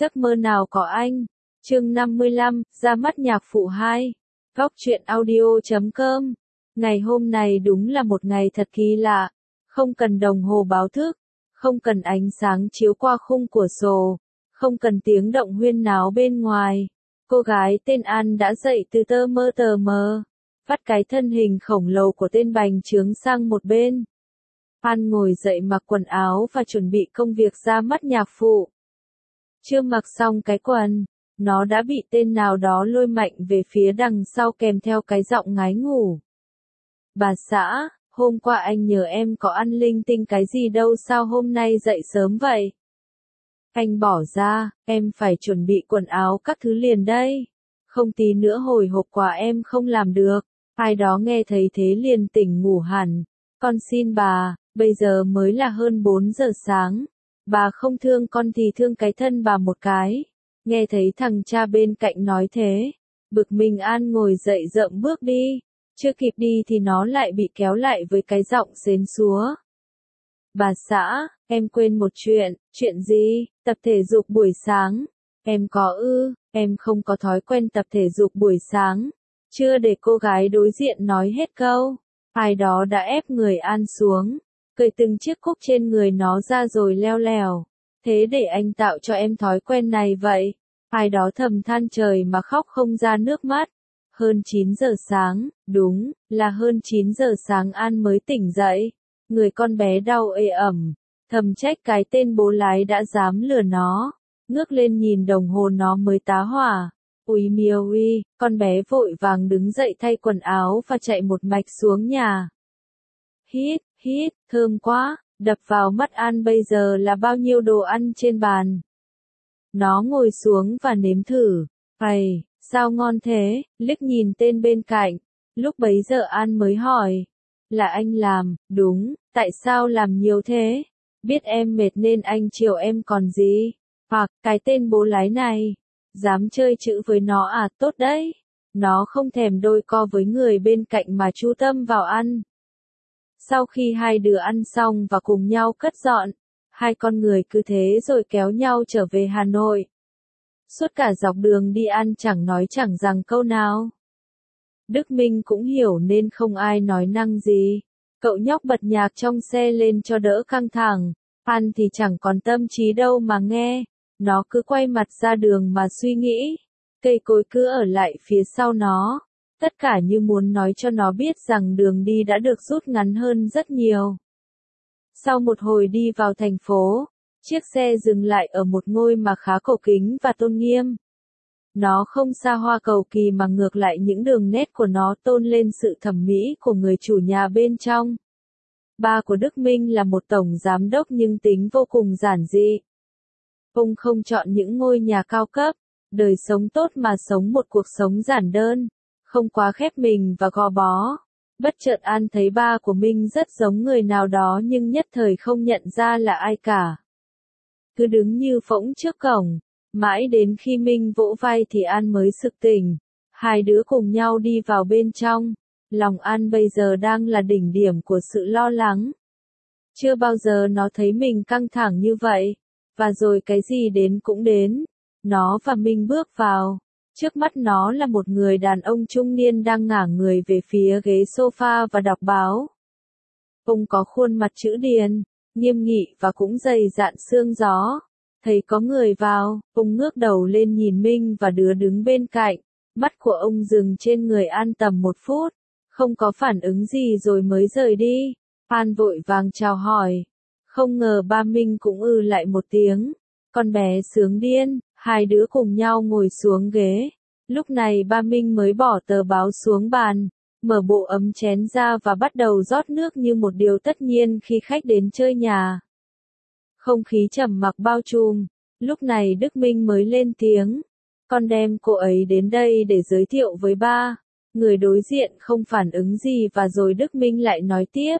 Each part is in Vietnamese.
Giấc mơ nào có anh. Chương 55, ra mắt nhạc phụ 2. Góc truyện audio.com. Ngày hôm này đúng là một ngày thật kỳ lạ. Không cần đồng hồ báo thức, không cần ánh sáng chiếu qua khung cửa sổ, không cần tiếng động huyên náo bên ngoài. Cô gái tên An đã dậy từ tờ mờ, vắt cái thân hình khổng lồ của tên bành trướng sang một bên. An ngồi dậy mặc quần áo và chuẩn bị công việc ra mắt nhạc phụ. Chưa mặc xong cái quần, nó đã bị tên nào đó lôi mạnh về phía đằng sau kèm theo cái giọng ngái ngủ. Bà xã, hôm qua anh nhờ em có ăn linh tinh cái gì đâu sao hôm nay dậy sớm vậy? Anh bỏ ra, em phải chuẩn bị quần áo các thứ liền đây. Không tí nữa hồi hộp quá em không làm được. Ai đó nghe thấy thế liền tỉnh ngủ hẳn. Con xin bà, bây giờ mới là hơn 4 giờ sáng. Bà không thương con thì thương cái thân bà một cái. Nghe thấy thằng cha bên cạnh nói thế. Bực mình An ngồi dậy rợm bước đi. Chưa kịp đi thì nó lại bị kéo lại với cái giọng xến xúa. Bà xã, em quên một chuyện gì? Tập thể dục buổi sáng. Em có em không có thói quen tập thể dục buổi sáng. Chưa để cô gái đối diện nói hết câu. Ai đó đã ép người An xuống, cởi từng chiếc cúc trên người nó ra rồi leo lèo. Thế để anh tạo cho em thói quen này vậy. Ai đó thầm than trời mà khóc không ra nước mắt. Hơn 9 giờ sáng, đúng, là hơn 9 giờ sáng An mới tỉnh dậy. Người con bé đau ê ẩm, thầm trách cái tên bố lái đã dám lừa nó. Ngước lên nhìn đồng hồ nó mới tá hỏa. Ui miêu uy, con bé vội vàng đứng dậy thay quần áo và chạy một mạch xuống nhà. Hít, thơm quá, đập vào mắt An bây giờ là bao nhiêu đồ ăn trên bàn. Nó ngồi xuống và nếm thử. Ây, sao ngon thế, liếc nhìn tên bên cạnh. Lúc bấy giờ An mới hỏi. Là anh làm, đúng, tại sao làm nhiều thế? Biết em mệt nên anh chiều em còn gì? Hoặc, cái tên bố lái này. Dám chơi chữ với nó à, tốt đấy. Nó không thèm đôi co với người bên cạnh mà chú tâm vào ăn. Sau khi hai đứa ăn xong và cùng nhau cất dọn, hai con người cứ thế rồi kéo nhau trở về Hà Nội. Suốt cả dọc đường đi ăn chẳng nói chẳng rằng câu nào. Đức Minh cũng hiểu nên không ai nói năng gì. Cậu nhóc bật nhạc trong xe lên cho đỡ căng thẳng. An thì chẳng còn tâm trí đâu mà nghe. Nó cứ quay mặt ra đường mà suy nghĩ. Cây cối cứ ở lại phía sau nó. Tất cả như muốn nói cho nó biết rằng đường đi đã được rút ngắn hơn rất nhiều. Sau một hồi đi vào thành phố, chiếc xe dừng lại ở một ngôi mà khá cổ kính và tôn nghiêm. Nó không xa hoa cầu kỳ mà ngược lại những đường nét của nó tôn lên sự thẩm mỹ của người chủ nhà bên trong. Ba của Đức Minh là một tổng giám đốc nhưng tính vô cùng giản dị. Ông không chọn những ngôi nhà cao cấp, đời sống tốt mà sống một cuộc sống giản đơn, không quá khép mình và gò bó. Bất chợt An thấy ba của Minh rất giống người nào đó nhưng nhất thời không nhận ra là ai cả. Cứ đứng như phỗng trước cổng, mãi đến khi Minh vỗ vai thì An mới sực tỉnh. Hai đứa cùng nhau đi vào bên trong. Lòng An bây giờ đang là đỉnh điểm của sự lo lắng. Chưa bao giờ nó thấy mình căng thẳng như vậy. Và rồi cái gì đến cũng đến. Nó và Minh bước vào. Trước mắt nó là một người đàn ông trung niên đang ngả người về phía ghế sofa và đọc báo. Ông có khuôn mặt chữ điền, nghiêm nghị và cũng dày dạn xương gió. Thấy có người vào, ông ngước đầu lên nhìn Minh và đứa đứng bên cạnh. Mắt của ông dừng trên người An tầm 1 phút. Không có phản ứng gì rồi mới rời đi. An vội vàng chào hỏi. Không ngờ ba Minh cũng lại một tiếng. Con bé sướng điên, hai đứa cùng nhau ngồi xuống ghế. Lúc này ba Minh mới bỏ tờ báo xuống bàn, mở bộ ấm chén ra và bắt đầu rót nước như một điều tất nhiên khi khách đến chơi nhà. Không khí trầm mặc bao trùm, lúc này Đức Minh mới lên tiếng. Con đem cô ấy đến đây để giới thiệu với ba. Người đối diện không phản ứng gì và rồi Đức Minh lại nói tiếp.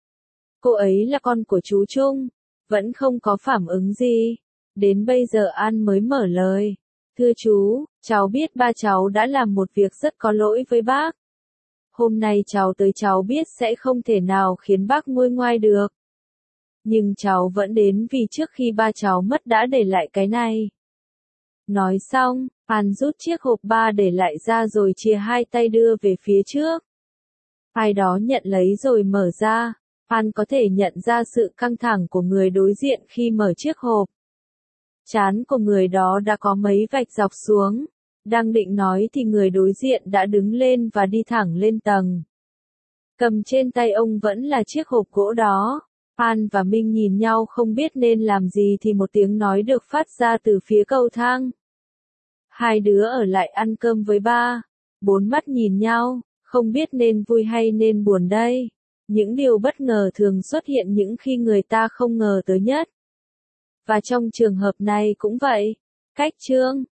Cô ấy là con của chú Trung, vẫn không có phản ứng gì. Đến bây giờ An mới mở lời. Thưa chú, cháu biết ba cháu đã làm một việc rất có lỗi với bác. Hôm nay cháu tới cháu biết sẽ không thể nào khiến bác nguôi ngoai được. Nhưng cháu vẫn đến vì trước khi ba cháu mất đã để lại cái này. Nói xong, An rút chiếc hộp ba để lại ra rồi chia hai tay đưa về phía trước. Ai đó nhận lấy rồi mở ra. An có thể nhận ra sự căng thẳng của người đối diện khi mở chiếc hộp. Trán của người đó đã có mấy vạch dọc xuống. Đang định nói thì người đối diện đã đứng lên và đi thẳng lên tầng. Cầm trên tay ông vẫn là chiếc hộp gỗ đó. An và Minh nhìn nhau không biết nên làm gì thì một tiếng nói được phát ra từ phía cầu thang. Hai đứa ở lại ăn cơm với ba. Bốn mắt nhìn nhau, không biết nên vui hay nên buồn đây. Những điều bất ngờ thường xuất hiện những khi người ta không ngờ tới nhất. Và trong trường hợp này cũng vậy. Cách chương